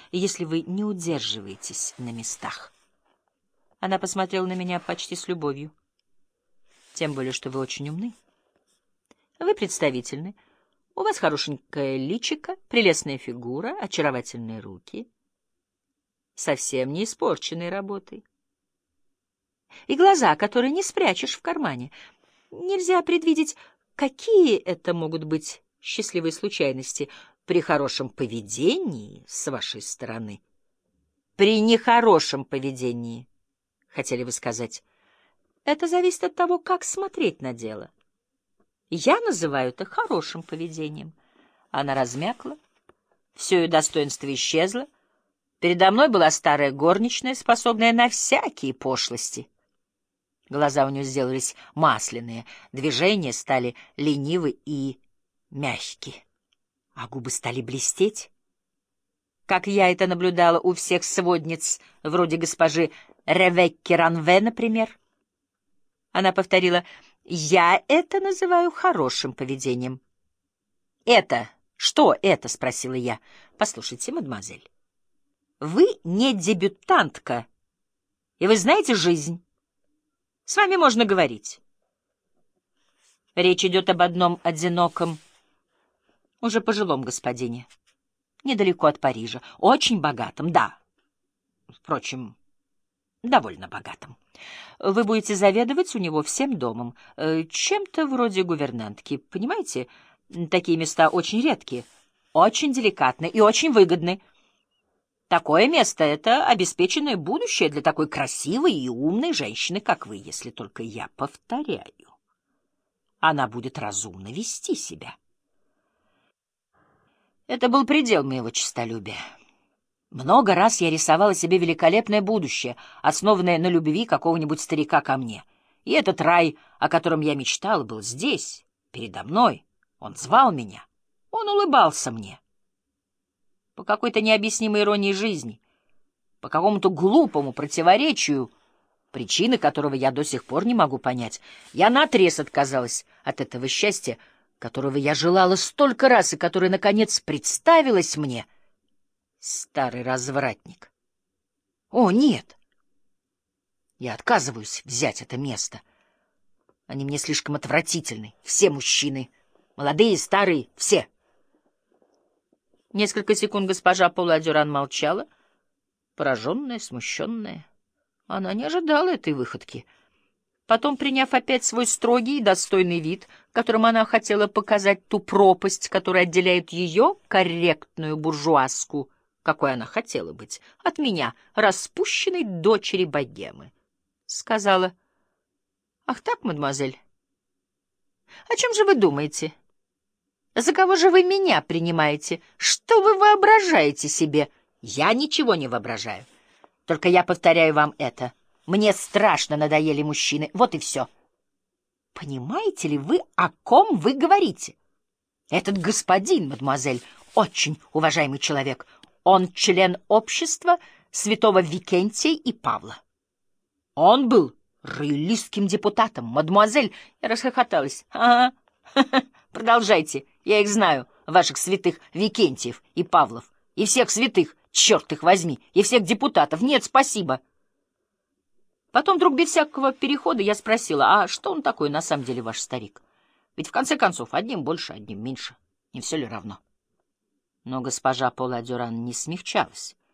если вы не удерживаетесь на местах. Она посмотрела на меня почти с любовью. Тем более, что вы очень умны. Вы представительны. У вас хорошенькое личико, прелестная фигура, очаровательные руки. Совсем не испорченные работой. И глаза, которые не спрячешь в кармане. Нельзя предвидеть, какие это могут быть счастливые случайности при хорошем поведении с вашей стороны. При нехорошем поведении, хотели вы сказать. Это зависит от того, как смотреть на дело. Я называю это хорошим поведением. Она размякла, все ее достоинство исчезло. Передо мной была старая горничная, способная на всякие пошлости. Глаза у нее сделались масляные, движения стали ленивы и мягкие, а губы стали блестеть. Как я это наблюдала у всех сводниц, вроде госпожи Ревекки Ранве, например. Она повторила: «Я это называю хорошим поведением». «Это? Что это?» — спросила я. «Послушайте, мадемуазель, вы не дебютантка, и вы знаете жизнь. С вами можно говорить. Речь идет об одном одиноком, уже пожилом господине, недалеко от Парижа, очень богатом, да, впрочем, довольно богатом. Вы будете заведовать у него всем домом, чем-то вроде гувернантки, понимаете? Такие места очень редкие, очень деликатны и очень выгодны. Такое место — это обеспеченное будущее для такой красивой и умной женщины, как вы, если только я повторяю. Она будет разумно вести себя. Это был предел моего честолюбия. Много раз я рисовала себе великолепное будущее, основанное на любви какого-нибудь старика ко мне. И этот рай, о котором я мечтала, был здесь, передо мной. Он звал меня, он улыбался мне. По какой-то необъяснимой иронии жизни, по какому-то глупому противоречию, причины которого я до сих пор не могу понять, я наотрез отказалась от этого счастья, которого я желала столько раз и которое, наконец, представилось мне. Старый развратник. О, нет! Я отказываюсь взять это место. Они мне слишком отвратительны. Все мужчины. Молодые, старые, все. Несколько секунд госпожа Пола-Дюран молчала, пораженная, смущенная. Она не ожидала этой выходки. Потом, приняв опять свой строгий и достойный вид, которым она хотела показать ту пропасть, которая отделяет ее, корректную буржуазку, какой она хотела быть, от меня, распущенной дочери богемы, сказала: «Ах так, мадемуазель, о чем же вы думаете? За кого же вы меня принимаете? Что вы воображаете себе?» «Я ничего не воображаю. Только я повторяю вам это. Мне страшно надоели мужчины. Вот и все». «Понимаете ли вы, о ком вы говорите? Этот господин, мадемуазель, очень уважаемый человек. Он член общества святого Викентия и Павла. Он был роялистским депутатом, мадемуазель». Я расхохоталась. «Ага, продолжайте. Я их знаю, ваших святых Викентиев и Павлов, и всех святых, черт их возьми, и всех депутатов. Нет, спасибо». Потом вдруг без всякого перехода я спросила: «А что он такой на самом деле, ваш старик? Ведь в конце концов одним больше, одним меньше. Не все ли равно?» Но госпожа Пола-Дюран не смягчалась.